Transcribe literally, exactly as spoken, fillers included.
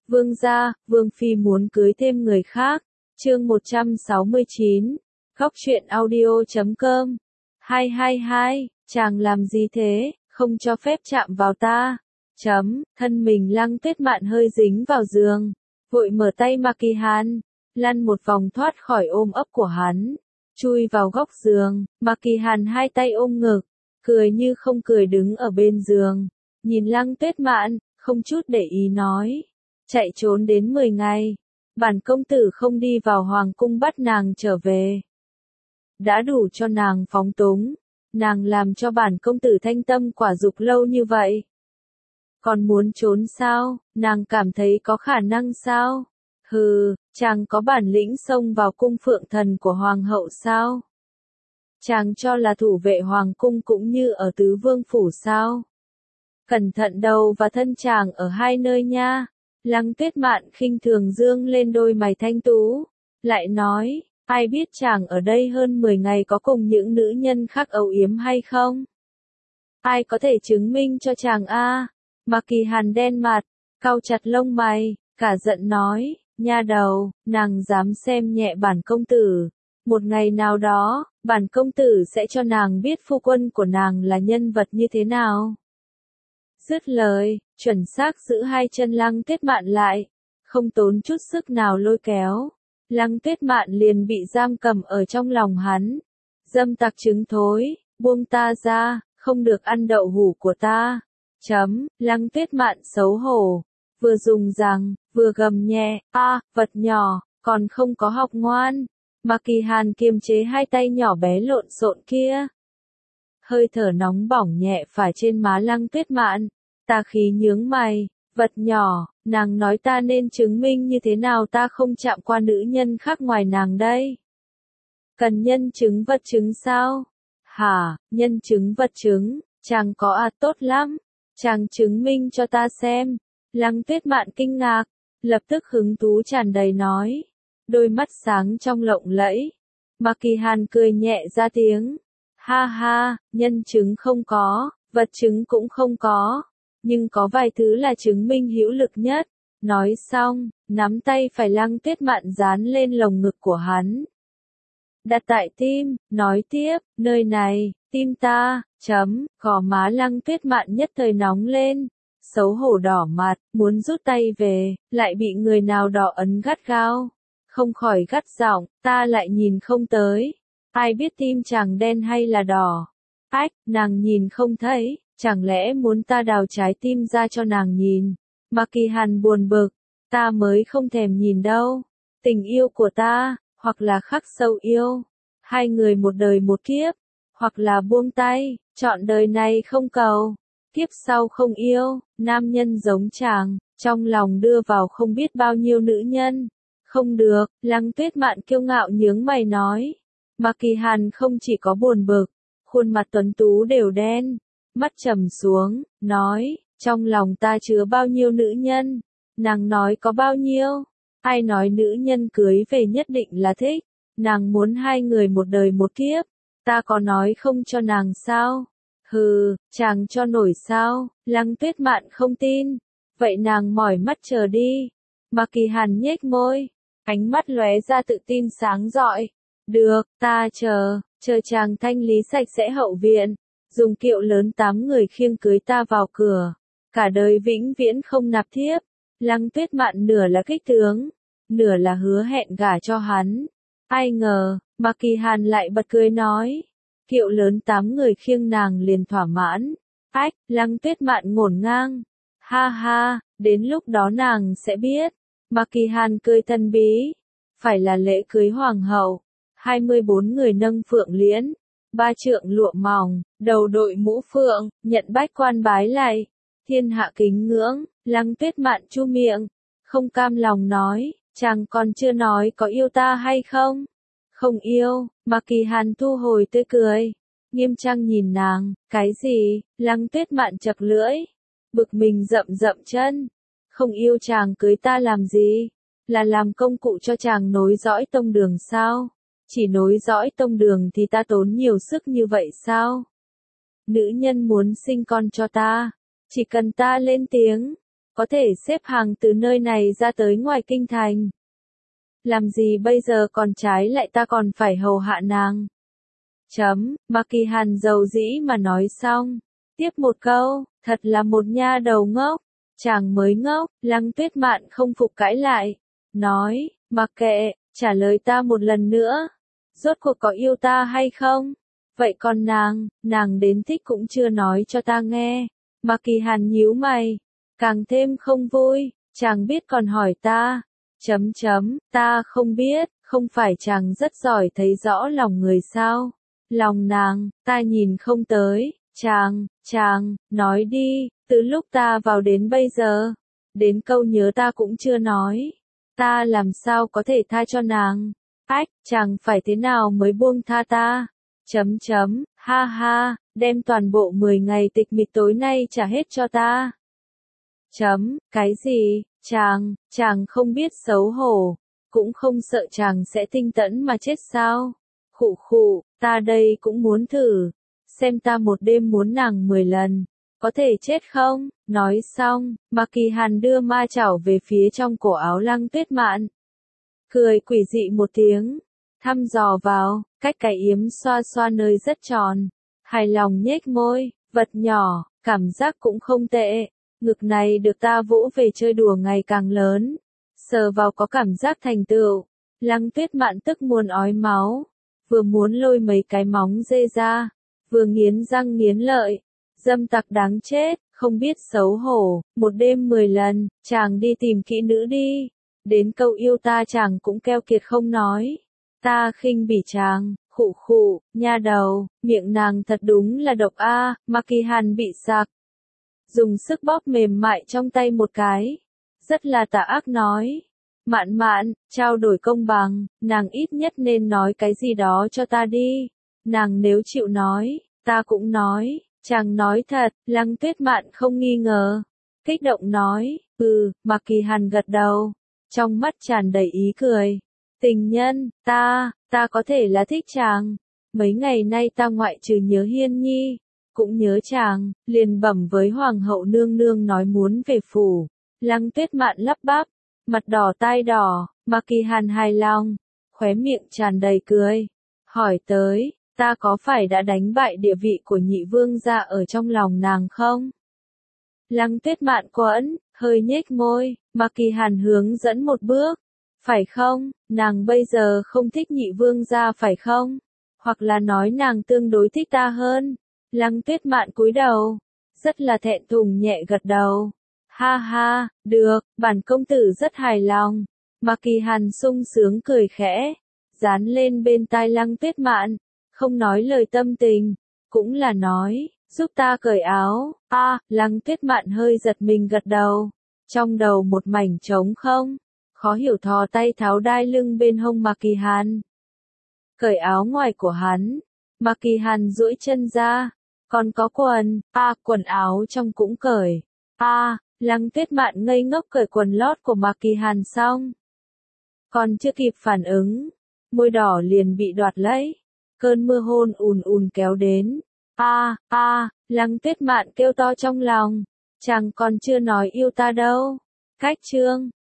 Vương gia, Vương Phi muốn cưới thêm người khác. Chương một trăm sáu mươi chín. Góc truyện audio chấm com. hai hai hai, chàng làm gì thế, không cho phép chạm vào ta. Chấm, thân mình Lăng Tuyết Mạn hơi dính vào giường, vội mở tay Maki Hàn, lăn một vòng thoát khỏi ôm ấp của hắn, chui vào góc giường. Maki Hàn hai tay ôm ngực, cười như không cười đứng ở bên giường, nhìn Lăng Tuyết Mạn, không chút để ý nói, chạy trốn đến mười ngày, bản công tử không đi vào hoàng cung bắt nàng trở về. Đã đủ cho nàng phóng túng, nàng làm cho bản công tử thanh tâm quả dục lâu như vậy. Còn muốn trốn sao, nàng cảm thấy có khả năng sao? Hừ, chàng có bản lĩnh xông vào cung phượng thần của hoàng hậu sao? Chàng cho là thủ vệ hoàng cung cũng như ở tứ vương phủ sao? Cẩn thận đầu và thân chàng ở hai nơi nha. Lăng Tuyết Mạn khinh thường dương lên đôi mày thanh tú, lại nói, ai biết chàng ở đây hơn mười ngày có cùng những nữ nhân khác âu yếm hay không? Ai có thể chứng minh cho chàng a? Maki Hàn đen mặt, cau chặt lông mày, cả giận nói, nha đầu, nàng dám xem nhẹ bản công tử. Một ngày nào đó, bản công tử sẽ cho nàng biết phu quân của nàng là nhân vật như thế nào. Dứt lời, chuẩn xác giữ hai chân Lăng Tuyết Mạn lại, không tốn chút sức nào lôi kéo. Lăng Tuyết Mạn liền bị giam cầm ở trong lòng hắn. Dâm tặc trứng thối, buông ta ra, không được ăn đậu hủ của ta. Chấm, Lăng Tuyết Mạn xấu hổ, vừa dùng rằng, vừa gầm nhẹ, a, vật nhỏ, còn không có học ngoan. Maki Hàn kiềm chế hai tay nhỏ bé lộn xộn kia. Hơi thở nóng bỏng nhẹ phả trên má Lăng Tuyết Mạn, tà khí nhướng mày, vật nhỏ, nàng nói ta nên chứng minh như thế nào ta không chạm qua nữ nhân khác ngoài nàng đây. Cần nhân chứng vật chứng sao? Hả, nhân chứng vật chứng, chàng có à, tốt lắm, chàng chứng minh cho ta xem. Lăng Tuyết Mạn kinh ngạc, lập tức hứng thú tràn đầy nói, đôi mắt sáng trong lộng lẫy. Maki Hàn cười nhẹ ra tiếng, ha ha, nhân chứng không có, vật chứng cũng không có, nhưng có vài thứ là chứng minh hữu lực nhất. Nói xong, nắm tay phải Lăng Tuyết Mạn dán lên lồng ngực của hắn. Đặt tại tim, nói tiếp, nơi này, tim ta, chấm, gò má Lăng Tuyết Mạn nhất thời nóng lên, xấu hổ đỏ mặt, muốn rút tay về, lại bị người nào đó ấn gắt gao, không khỏi gắt giọng, ta lại nhìn không tới, ai biết tim chàng đen hay là đỏ. Ách, nàng nhìn không thấy, chẳng lẽ muốn ta đào trái tim ra cho nàng nhìn? Maki Hàn buồn bực, ta mới không thèm nhìn đâu. Tình yêu của ta, hoặc là khắc sâu yêu, hai người một đời một kiếp, hoặc là buông tay, chọn đời này không cầu, kiếp sau không yêu. Nam nhân giống chàng, trong lòng đưa vào không biết bao nhiêu nữ nhân. Không được, Lăng Tuyết Mạn kiêu ngạo nhướng mày nói. Maki Hàn không chỉ có buồn bực, khuôn mặt tuấn tú đều đen, mắt trầm xuống, nói, trong lòng ta chứa bao nhiêu nữ nhân, nàng nói có bao nhiêu, ai nói nữ nhân cưới về nhất định là thích, nàng muốn hai người một đời một kiếp, ta có nói không cho nàng sao? Hừ, chàng cho nổi sao? Lăng Tuyết Mạn không tin, vậy nàng mỏi mắt chờ đi. Maki Hàn nhếch môi, ánh mắt lóe ra tự tin sáng rọi. Được, ta chờ, chờ chàng thanh lý sạch sẽ hậu viện, dùng kiệu lớn tám người khiêng cưới ta vào cửa, cả đời vĩnh viễn không nạp thiếp. Lăng Tuyết Mạn nửa là kích tướng, nửa là hứa hẹn gả cho hắn. Ai ngờ, Maki Hàn lại bật cười nói, kiệu lớn tám người khiêng nàng liền thỏa mãn. Ách, Lăng Tuyết Mạn ngổn ngang, ha ha, đến lúc đó nàng sẽ biết. Maki Hàn cười thân bí, phải là lễ cưới hoàng hậu. hai mươi bốn người nâng phượng liễn, ba trượng lụa mỏng, đầu đội mũ phượng, nhận bách quan bái lạy, thiên hạ kính ngưỡng. Lăng Tuyết Mạn chu miệng, không cam lòng nói, chàng còn chưa nói có yêu ta hay không? Không yêu. Maki Hàn thu hồi tươi cười, nghiêm trang nhìn nàng, cái gì? Lăng Tuyết Mạn chật lưỡi, bực mình rậm rậm chân, không yêu chàng cưới ta làm gì? Là làm công cụ cho chàng nối dõi tông đường sao? Chỉ nối dõi tông đường thì ta tốn nhiều sức như vậy sao? Nữ nhân muốn sinh con cho ta, chỉ cần ta lên tiếng, có thể xếp hàng từ nơi này ra tới ngoài kinh thành. Làm gì bây giờ còn trái lại ta còn phải hầu hạ nàng. Chấm, Mạc Kỳ Hàn dầu dĩ mà nói xong. Tiếp một câu, thật là một nha đầu ngốc. Chàng mới ngốc, Lăng Tuyết Mạn không phục cãi lại. Nói, mặc kệ, trả lời ta một lần nữa. Rốt cuộc có yêu ta hay không? Vậy còn nàng, nàng đến thích cũng chưa nói cho ta nghe. Mạc Kỳ Hàn nhíu mày, càng thêm không vui, chàng biết còn hỏi ta. Chấm chấm, ta không biết, không phải chàng rất giỏi thấy rõ lòng người sao? Lòng nàng, ta nhìn không tới. Chàng, chàng, nói đi, từ lúc ta vào đến bây giờ, đến câu nhớ ta cũng chưa nói. Ta làm sao có thể tha cho nàng? Ách, chàng phải thế nào mới buông tha ta? Chấm chấm, ha ha, đem toàn bộ mười ngày tịch mịch tối nay trả hết cho ta. Chấm, cái gì, chàng, chàng không biết xấu hổ, cũng không sợ chàng sẽ tinh tẫn mà chết sao? Khụ khụ, ta đây cũng muốn thử, xem ta một đêm muốn nàng mười lần, có thể chết không? Nói xong, Mạc Kỳ Hàn đưa ma chảo về phía trong cổ áo Lăng Tuyết Mạn. Cười quỷ dị một tiếng, thăm dò vào, cách cái yếm xoa xoa nơi rất tròn, hài lòng nhếch môi, vật nhỏ, cảm giác cũng không tệ, ngực này được ta vỗ về chơi đùa ngày càng lớn, sờ vào có cảm giác thành tựu. Lăng Tuyết Mạn tức muốn ói máu, vừa muốn lôi mấy cái móng dê ra, vừa nghiến răng nghiến lợi, dâm tặc đáng chết, không biết xấu hổ, một đêm mười lần, chàng đi tìm kỹ nữ đi, đến câu yêu ta chàng cũng keo kiệt không nói, ta khinh bỉ chàng, khụ khụ, nha đầu, miệng nàng thật đúng là độc a. À. Mạc Kỳ Hàn bị sặc, dùng sức bóp mềm mại trong tay một cái, rất là tà ác nói. Mạn mạn, trao đổi công bằng, nàng ít nhất nên nói cái gì đó cho ta đi. Nàng nếu chịu nói, ta cũng nói, chàng nói thật, Lăng Tuyết Mạn không nghi ngờ. Kích động nói, ừ, Mạc Kỳ Hàn gật đầu, trong mắt tràn đầy ý cười. Tình nhân, ta, ta có thể là thích chàng. Mấy ngày nay ta ngoại trừ nhớ Hiên Nhi, cũng nhớ chàng, liền bẩm với Hoàng hậu nương nương nói muốn về phủ. Lăng Tuyết Mạn lắp bắp, mặt đỏ tai đỏ, Mạc Kỳ Hàn hài lòng, khóe miệng tràn đầy cười, hỏi tới, ta có phải đã đánh bại địa vị của nhị vương gia ở trong lòng nàng không? Lăng Tuyết Mạn quẫn, hơi nhếch môi, Mạc Kỳ Hàn hướng dẫn một bước, phải không, nàng bây giờ không thích nhị vương gia phải không? Hoặc là nói nàng tương đối thích ta hơn? Lăng Tuyết Mạn cúi đầu, rất là thẹn thùng nhẹ gật đầu. Ha ha, được, bản công tử rất hài lòng. Mạc Kỳ Hàn sung sướng cười khẽ, dán lên bên tai Lăng Tuyết Mạn, không nói lời tâm tình, cũng là nói, giúp ta cởi áo. A, à, Lăng Tuyết Mạn hơi giật mình gật đầu, trong đầu một mảnh trống không, khó hiểu thò tay tháo đai lưng bên hông Mạc Kỳ Hàn. Cởi áo ngoài của hắn, Mạc Kỳ Hàn duỗi chân ra, còn có quần, a, à, quần áo trong cũng cởi. A, à, Lăng Tuyết Mạn ngây ngốc cởi quần lót của Mạc Kỳ Hàn xong. Còn chưa kịp phản ứng, môi đỏ liền bị đoạt lấy. Cơn mưa hôn ùn ùn kéo đến. A, a, Lăng Tuyết Mạn kêu to trong lòng. Chàng còn chưa nói yêu ta đâu. Cách chương.